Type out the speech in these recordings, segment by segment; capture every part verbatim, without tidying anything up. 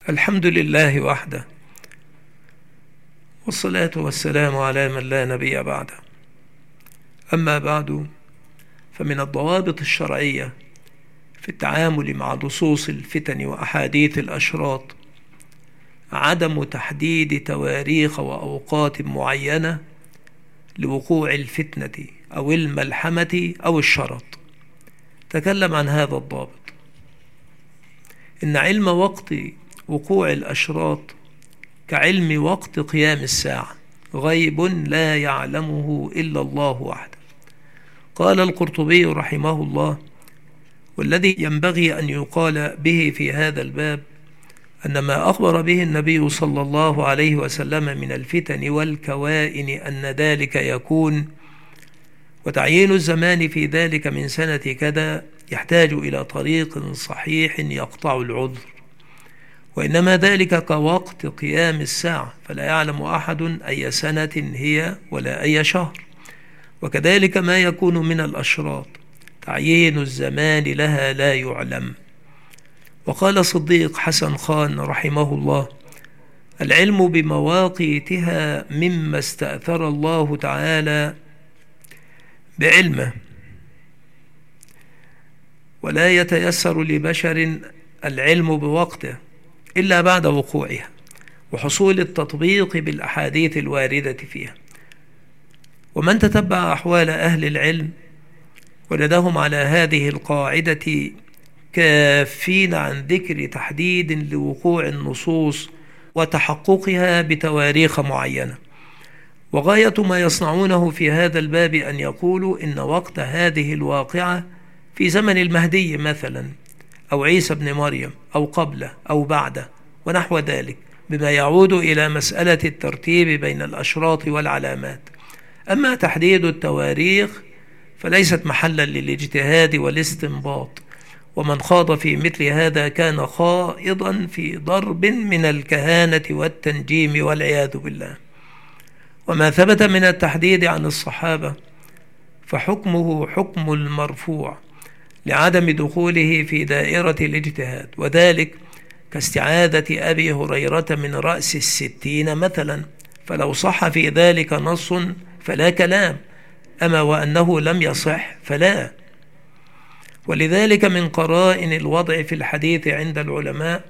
الحمد لله وحده، والصلاة والسلام على من لا نبي بعده. أما بعد، فمن الضوابط الشرعية في التعامل مع لصوص الفتن وأحاديث الأشراط عدم تحديد تواريخ وأوقات معينة لوقوع الفتنة أو الملحمة أو الشرط. تكلم عن هذا الضابط: إن علم وقت وقوع الأشراط كعلم وقت قيام الساعة، غيب لا يعلمه إلا الله وحده. قال القرطبي رحمه الله: والذي ينبغي أن يقال به في هذا الباب أن ما أخبر به النبي صلى الله عليه وسلم من الفتن والكوائن أن ذلك يكون، وتعيين الزمان في ذلك من سنة كذا، يحتاج إلى طريق صحيح يقطع العذر، وإنما ذلك كوقت قيام الساعة، فلا يعلم أحد أي سنة هي ولا أي شهر. وكذلك ما يكون من الأشراط تعيين الزمان لها لا يعلم. وقال صديق حسن خان رحمه الله: العلم بمواقيتها مما استأثر الله تعالى بعلمه، ولا يتيسر لبشر العلم بوقته إلا بعد وقوعها وحصول التطبيق بالأحاديث الواردة فيها. ومن تتبع أحوال أهل العلم وجدهم على هذه القاعدة كافين عن ذكر تحديد لوقوع النصوص وتحققها بتواريخ معينة. وغاية ما يصنعونه في هذا الباب أن يقولوا إن وقت هذه الواقعة في زمن المهدي مثلا، أو عيسى بن مريم، أو قبله أو بعده، ونحو ذلك، بما يعود إلى مسألة الترتيب بين الأشراط والعلامات. أما تحديد التواريخ فليست محلا للاجتهاد والاستنباط، ومن خاض في مثل هذا كان خائضا في ضرب من الكهانة والتنجيم والعياذ بالله. وما ثبت من التحديد عن الصحابة فحكمه حكم المرفوع لعدم دخوله في دائرة الاجتهاد، وذلك كاستعاذة أبي هريرة من رأس الستين مثلا، فلو صح في ذلك نص فلا كلام، أما وأنه لم يصح فلا. ولذلك من قرائن الوضع في الحديث عند العلماء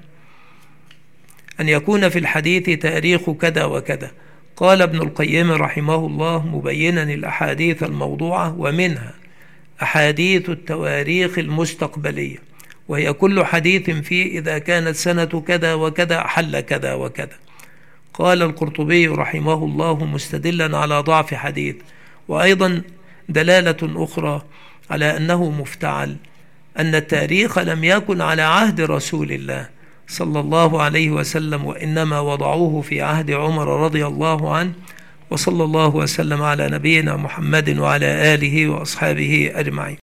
أن يكون في الحديث تاريخ كذا وكذا. قال ابن القيم رحمه الله مبينا الأحاديث الموضوعة: ومنها أحاديث التواريخ المستقبلية، وهي كل حديث فيه إذا كانت سنة كذا وكذا حل كذا وكذا. قال القرطبي رحمه الله مستدلا على ضعف حديث، وأيضا دلالة أخرى على أنه مفتعل، أن التاريخ لم يكن على عهد رسول الله صلى الله عليه وسلم، وإنما وضعوه في عهد عمر رضي الله عنه. وصلى الله وسلم على نبينا محمد وعلى آله وأصحابه أجمعين.